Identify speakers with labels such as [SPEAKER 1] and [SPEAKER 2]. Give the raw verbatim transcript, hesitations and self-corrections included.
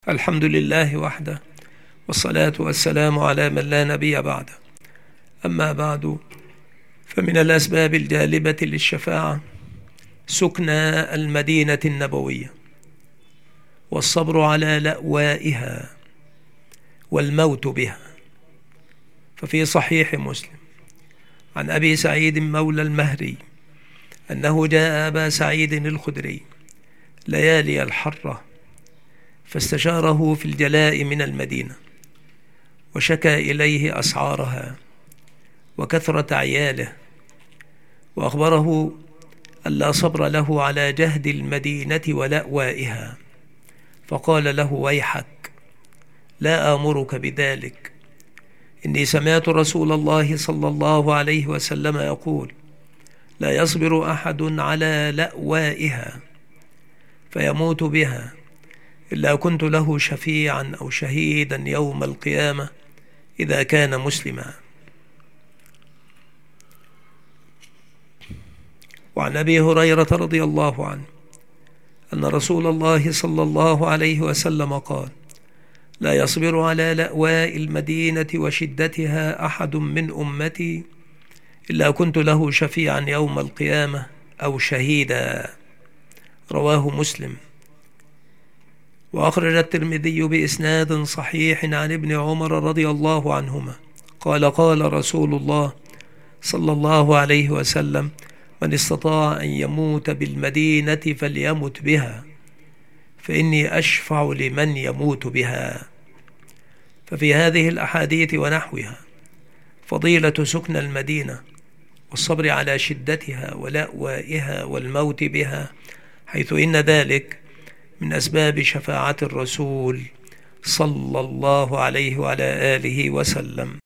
[SPEAKER 1] الحمد لله وحده، والصلاة والسلام على من لا نبي بعده. أما بعد، فمن الأسباب الجالبة للشفاعة سكن المدينة النبوية، والصبر على لأوائها، والموت بها. ففي صحيح مسلم عن أبي سعيد مولى المهري أنه جاء أبا سعيد الخدري ليالي الحرة، فاستشاره في الجلاء من المدينة، وشكى إليه أسعارها وكثرة عياله، وأخبره أن لا صبر له على جهد المدينة ولأوائها، فقال له: ويحك، لا آمرك بذلك، إني سمعت رسول الله صلى الله عليه وسلم يقول: لا يصبر أحد على لأوائها فيموت بها إلا كنت له شفيعا أو شهيدا يوم القيامة إذا كان مسلما. وعن أبي هريرة رضي الله عنه أن رسول الله صلى الله عليه وسلم قال: لا يصبر على لأواء المدينة وشدتها أحد من أمتي إلا كنت له شفيعا يوم القيامة أو شهيدا. رواه مسلم. وأخرج الترمذي بإسناد صحيح عن ابن عمر رضي الله عنهما قال: قال رسول الله صلى الله عليه وسلم: من استطاع أن يموت بالمدينة فليمت بها، فإني أشفع لمن يموت بها. ففي هذه الأحاديث ونحوها فضيلة سكن المدينة والصبر على شدتها ولأوائها والموت بها، حيث إن ذلك من أسباب شفاعة الرسول صلى الله عليه وعلى آله وسلم.